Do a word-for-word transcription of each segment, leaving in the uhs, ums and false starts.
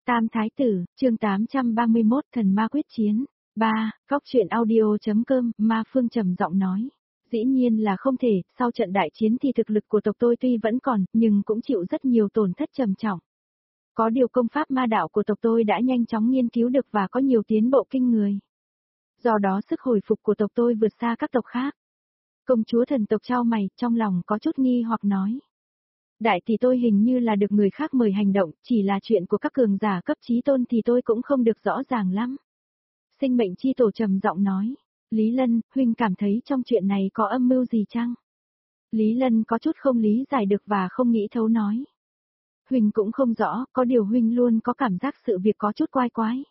Tam Thái Tử, chương tám trăm ba mươi mốt Thần Ma Quyết Chiến. ba. Góc truyện audio.com, Ma Phương trầm giọng nói. Dĩ nhiên là không thể, sau trận đại chiến thì thực lực của tộc tôi tuy vẫn còn, nhưng cũng chịu rất nhiều tổn thất trầm trọng. Có điều công pháp ma đạo của tộc tôi đã nhanh chóng nghiên cứu được và có nhiều tiến bộ kinh người. Do đó sức hồi phục của tộc tôi vượt xa các tộc khác. Công chúa thần tộc chau mày, trong lòng có chút nghi hoặc nói. Đại tỷ tôi hình như là được người khác mời hành động, chỉ là chuyện của các cường giả cấp chí tôn thì tôi cũng không được rõ ràng lắm. Sinh mệnh chi tổ trầm giọng nói. Lý Lân, huynh cảm thấy trong chuyện này có âm mưu gì chăng? Lý Lân có chút không lý giải được và không nghĩ thấu nói. Huynh cũng không rõ, có điều huynh luôn có cảm giác sự việc có chút quái quái.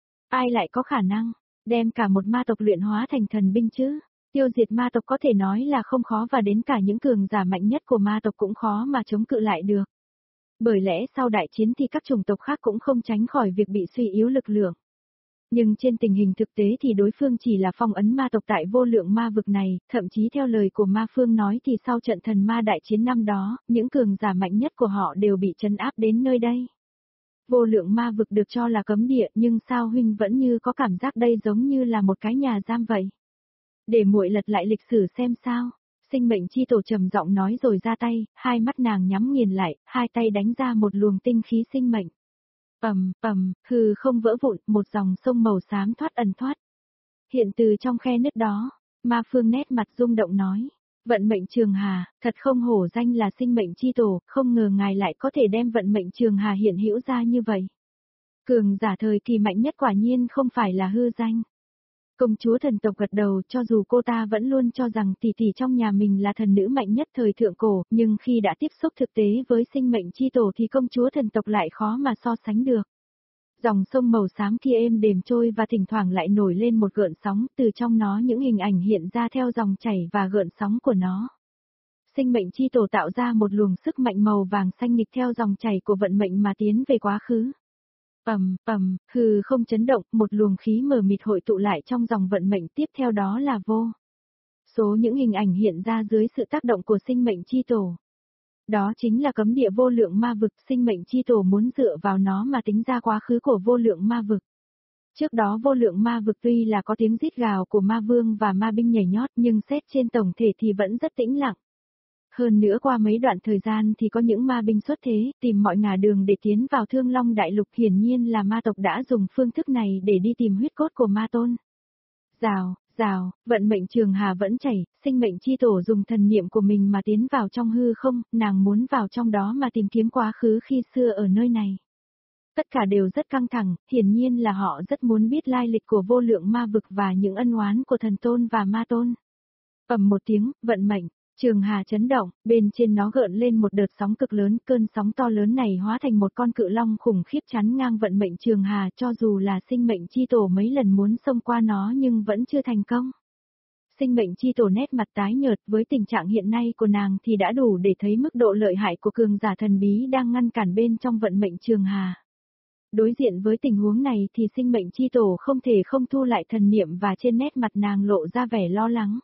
Ai lại có khả năng, đem cả một ma tộc luyện hóa thành thần binh chứ? Tiêu diệt ma tộc có thể nói là không khó và đến cả những cường giả mạnh nhất của ma tộc cũng khó mà chống cự lại được. Bởi lẽ sau đại chiến thì các chủng tộc khác cũng không tránh khỏi việc bị suy yếu lực lượng. Nhưng trên tình hình thực tế thì đối phương chỉ là phong ấn ma tộc tại vô lượng ma vực này, thậm chí theo lời của ma phương nói thì sau trận thần ma đại chiến năm đó, những cường giả mạnh nhất của họ đều bị trấn áp đến nơi đây. Vô lượng ma vực được cho là cấm địa nhưng sao huynh vẫn như có cảm giác đây giống như là một cái nhà giam vậy. Để muội lật lại lịch sử xem sao. Sinh mệnh chi tổ trầm giọng nói rồi ra tay, hai mắt nàng nhắm nghiền lại, hai tay đánh ra một luồng tinh khí sinh mệnh. Ầm, ầm, hư không vỡ vụn, một dòng sông màu xám thoát ẩn thoát. Hiện từ trong khe nứt đó, Ma Phương nét mặt rung động nói. Vận mệnh trường hà, thật không hổ danh là sinh mệnh chi tổ, không ngờ ngài lại có thể đem vận mệnh trường hà hiện hữu ra như vậy. Cường giả thời kỳ mạnh nhất quả nhiên không phải là hư danh. Công chúa thần tộc gật đầu, cho dù cô ta vẫn luôn cho rằng tỷ tỷ trong nhà mình là thần nữ mạnh nhất thời thượng cổ, nhưng khi đã tiếp xúc thực tế với sinh mệnh chi tổ thì công chúa thần tộc lại khó mà so sánh được. Dòng sông màu xám kia êm đềm trôi và thỉnh thoảng lại nổi lên một gợn sóng, từ trong nó những hình ảnh hiện ra theo dòng chảy và gợn sóng của nó. Sinh mệnh chi tổ tạo ra một luồng sức mạnh màu vàng xanh nghịch theo dòng chảy của vận mệnh mà tiến về quá khứ. Ầm, ầm, hư không chấn động, một luồng khí mờ mịt hội tụ lại trong dòng vận mệnh, tiếp theo đó là vô số những hình ảnh hiện ra dưới sự tác động của sinh mệnh chi tổ. Đó chính là cấm địa vô lượng ma vực, sinh mệnh chi tổ muốn dựa vào nó mà tính ra quá khứ của vô lượng ma vực. Trước đó vô lượng ma vực tuy là có tiếng rít gào của ma vương và ma binh nhảy nhót nhưng xét trên tổng thể thì vẫn rất tĩnh lặng. Hơn nữa qua mấy đoạn thời gian thì có những ma binh xuất thế, tìm mọi ngả đường để tiến vào Thương Long Đại Lục, hiển nhiên là ma tộc đã dùng phương thức này để đi tìm huyết cốt của ma tôn. Rào, rào, vận mệnh trường hà vẫn chảy, sinh mệnh chi tổ dùng thần niệm của mình mà tiến vào trong hư không, nàng muốn vào trong đó mà tìm kiếm quá khứ khi xưa ở nơi này. Tất cả đều rất căng thẳng, hiển nhiên là họ rất muốn biết lai lịch của vô lượng ma vực và những ân oán của thần tôn và ma tôn. Ầm một tiếng, vận mệnh. Trường hà chấn động, bên trên nó gợn lên một đợt sóng cực lớn, cơn sóng to lớn này hóa thành một con cự long khủng khiếp chắn ngang vận mệnh trường hà, cho dù là sinh mệnh chi tổ mấy lần muốn xông qua nó nhưng vẫn chưa thành công. Sinh mệnh chi tổ nét mặt tái nhợt, với tình trạng hiện nay của nàng thì đã đủ để thấy mức độ lợi hại của cường giả thần bí đang ngăn cản bên trong vận mệnh trường hà. Đối diện với tình huống này thì sinh mệnh chi tổ không thể không thu lại thần niệm và trên nét mặt nàng lộ ra vẻ lo lắng.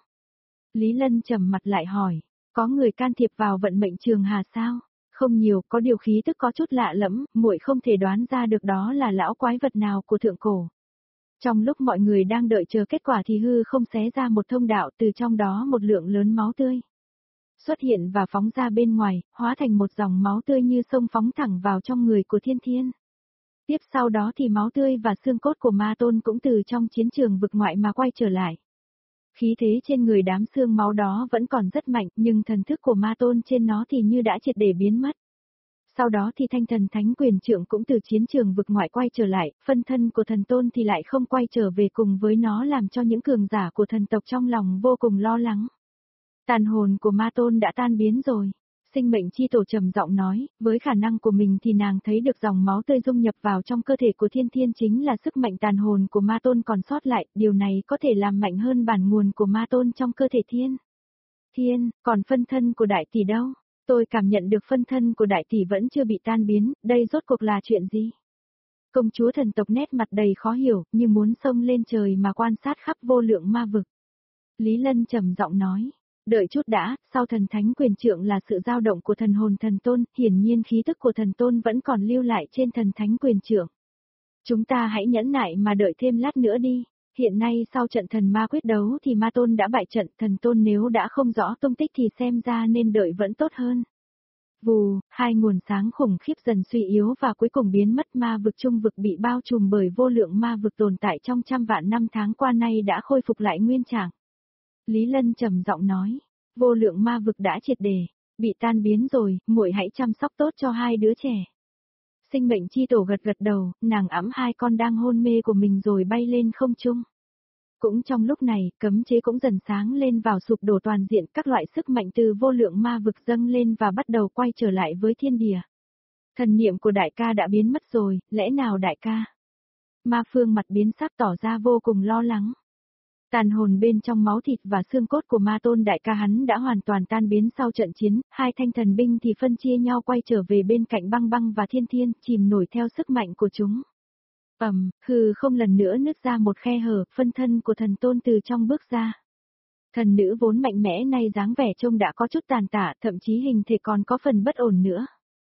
Lý Lân trầm mặt lại hỏi, có người can thiệp vào vận mệnh trường hà sao? Không nhiều, có điều khí tức có chút lạ lẫm, muội không thể đoán ra được đó là lão quái vật nào của thượng cổ. Trong lúc mọi người đang đợi chờ kết quả thì hư không xé ra một thông đạo, từ trong đó một lượng lớn máu tươi xuất hiện và phóng ra bên ngoài, hóa thành một dòng máu tươi như sông phóng thẳng vào trong người của Thiên Thiên. Tiếp sau đó thì máu tươi và xương cốt của ma tôn cũng từ trong chiến trường vực ngoại mà quay trở lại. Khí thế trên người đám xương máu đó vẫn còn rất mạnh, nhưng thần thức của ma tôn trên nó thì như đã triệt để biến mất. Sau đó thì thanh thần thánh quyền trượng cũng từ chiến trường vực ngoại quay trở lại, phân thân của thần tôn thì lại không quay trở về cùng với nó, làm cho những cường giả của thần tộc trong lòng vô cùng lo lắng. Tàn hồn của ma tôn đã tan biến rồi. Sinh mệnh chi tổ trầm giọng nói, với khả năng của mình thì nàng thấy được dòng máu tươi dung nhập vào trong cơ thể của Thiên Thiên chính là sức mạnh tàn hồn của ma tôn còn sót lại, điều này có thể làm mạnh hơn bản nguồn của ma tôn trong cơ thể Thiên. Thiên, còn phân thân của đại tỷ đâu? Tôi cảm nhận được phân thân của đại tỷ vẫn chưa bị tan biến, đây rốt cuộc là chuyện gì? Công chúa thần tộc nét mặt đầy khó hiểu, như muốn xông lên trời mà quan sát khắp vô lượng ma vực. Lý Lân trầm giọng nói. Đợi chút đã, sau thần thánh quyền trượng là sự dao động của thần hồn thần tôn, hiển nhiên khí tức của thần tôn vẫn còn lưu lại trên thần thánh quyền trượng. Chúng ta hãy nhẫn nại mà đợi thêm lát nữa đi. Hiện nay sau trận thần ma quyết đấu thì ma tôn đã bại trận, thần tôn nếu đã không rõ tung tích thì xem ra nên đợi vẫn tốt hơn. Vù, hai nguồn sáng khủng khiếp dần suy yếu và cuối cùng biến mất, ma vực trung vực bị bao trùm bởi vô lượng ma vực tồn tại trong trăm vạn năm tháng qua nay đã khôi phục lại nguyên trạng. Lý Lân trầm giọng nói, vô lượng ma vực đã triệt để, bị tan biến rồi, muội hãy chăm sóc tốt cho hai đứa trẻ. Sinh mệnh chi tổ gật gật đầu, nàng ẵm hai con đang hôn mê của mình rồi bay lên không trung. Cũng trong lúc này, cấm chế cũng dần sáng lên vào sụp đổ toàn diện, các loại sức mạnh từ vô lượng ma vực dâng lên và bắt đầu quay trở lại với thiên địa. Thần niệm của đại ca đã biến mất rồi, lẽ nào đại ca? Ma Phương mặt biến sắc tỏ ra vô cùng lo lắng. Tàn hồn bên trong máu thịt và xương cốt của ma tôn đại ca hắn đã hoàn toàn tan biến sau trận chiến, hai thanh thần binh thì phân chia nhau quay trở về bên cạnh băng băng và thiên thiên, chìm nổi theo sức mạnh của chúng. Ầm, hừ không lần nữa nứt ra một khe hở, phân thân của thần tôn từ trong bước ra. Thần nữ vốn mạnh mẽ nay dáng vẻ trông đã có chút tàn tạ, thậm chí hình thể còn có phần bất ổn nữa.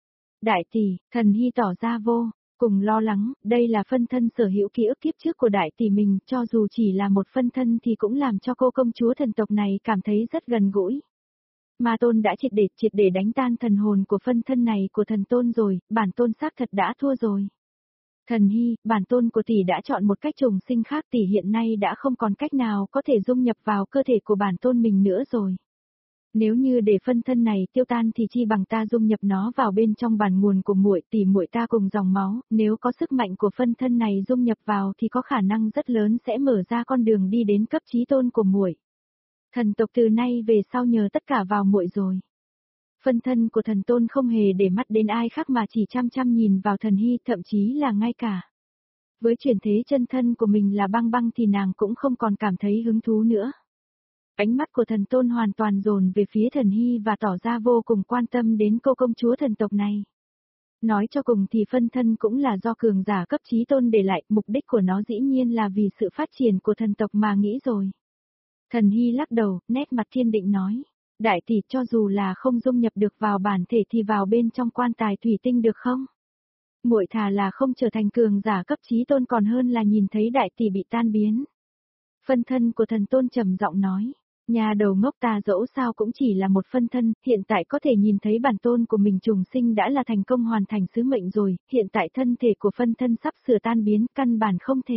Đại tỷ, thần hy tỏ ra vô cùng lo lắng, đây là phân thân sở hữu ký ức kiếp trước của đại tỷ mình, cho dù chỉ là một phân thân thì cũng làm cho cô công chúa thần tộc này cảm thấy rất gần gũi. Ma tôn đã triệt để triệt để đánh tan thần hồn của phân thân này của thần tôn rồi, bản tôn xác thật đã thua rồi. Thần hy, bản tôn của tỷ đã chọn một cách trùng sinh khác, tỷ hiện nay đã không còn cách nào có thể dung nhập vào cơ thể của bản tôn mình nữa rồi. Nếu như để phân thân này tiêu tan thì chi bằng ta dung nhập nó vào bên trong bản nguồn của muội, tỷ muội ta cùng dòng máu, nếu có sức mạnh của phân thân này dung nhập vào thì có khả năng rất lớn sẽ mở ra con đường đi đến cấp chí tôn của muội. Thần tộc từ nay về sau nhờ tất cả vào muội rồi. Phân thân của thần tôn không hề để mắt đến ai khác mà chỉ chăm chăm nhìn vào thần hy, thậm chí là ngay cả với chuyển thế chân thân của mình là băng băng thì nàng cũng không còn cảm thấy hứng thú nữa. Ánh mắt của thần tôn hoàn toàn dồn về phía thần hy và tỏ ra vô cùng quan tâm đến cô công chúa thần tộc này. Nói cho cùng thì phân thân cũng là do cường giả cấp chí tôn để lại, mục đích của nó dĩ nhiên là vì sự phát triển của thần tộc mà nghĩ rồi. Thần hy lắc đầu, nét mặt thiên định nói, đại tỷ cho dù là không dung nhập được vào bản thể thì vào bên trong quan tài thủy tinh được không? Muội thà là không trở thành cường giả cấp chí tôn còn hơn là nhìn thấy đại tỷ bị tan biến. Phân thân của thần tôn trầm giọng nói, nhà đầu ngốc, ta dẫu sao cũng chỉ là một phân thân, hiện tại có thể nhìn thấy bản tôn của mình trùng sinh đã là thành công hoàn thành sứ mệnh rồi, hiện tại thân thể của phân thân sắp sửa tan biến, căn bản không thể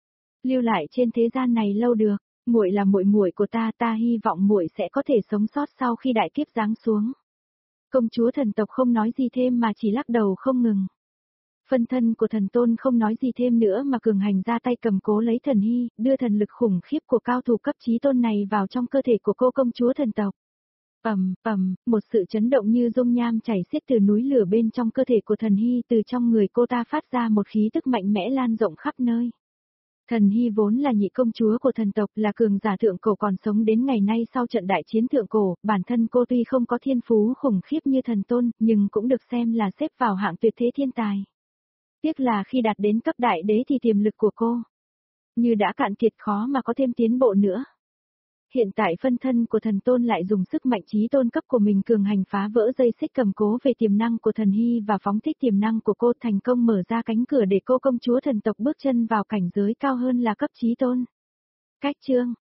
lưu lại trên thế gian này lâu được. Muội là muội muội của ta, ta hy vọng muội sẽ có thể sống sót sau khi đại kiếp giáng xuống. Công chúa thần tộc không nói gì thêm mà chỉ lắc đầu không ngừng. Phân thân của thần tôn không nói gì thêm nữa mà cường hành ra tay cầm cố lấy thần hy, đưa thần lực khủng khiếp của cao thủ cấp chí tôn này vào trong cơ thể của cô công chúa thần tộc. Ầm, ầm, một sự chấn động như dung nham chảy xiết từ núi lửa bên trong cơ thể của thần hy, từ trong người cô ta phát ra một khí tức mạnh mẽ lan rộng khắp nơi. Thần hy vốn là nhị công chúa của thần tộc, là cường giả thượng cổ còn sống đến ngày nay sau trận đại chiến thượng cổ, bản thân cô tuy không có thiên phú khủng khiếp như thần tôn, nhưng cũng được xem là xếp vào hạng tuyệt thế thiên tài. Tiếc là khi đạt đến cấp đại đế thì tiềm lực của cô như đã cạn kiệt, khó mà có thêm tiến bộ nữa. Hiện tại phân thân của thần tôn lại dùng sức mạnh chí tôn cấp của mình cường hành phá vỡ dây xích cầm cố về tiềm năng của thần hy và phóng thích tiềm năng của cô, thành công mở ra cánh cửa để cô công chúa thần tộc bước chân vào cảnh giới cao hơn là cấp chí tôn. Cách chương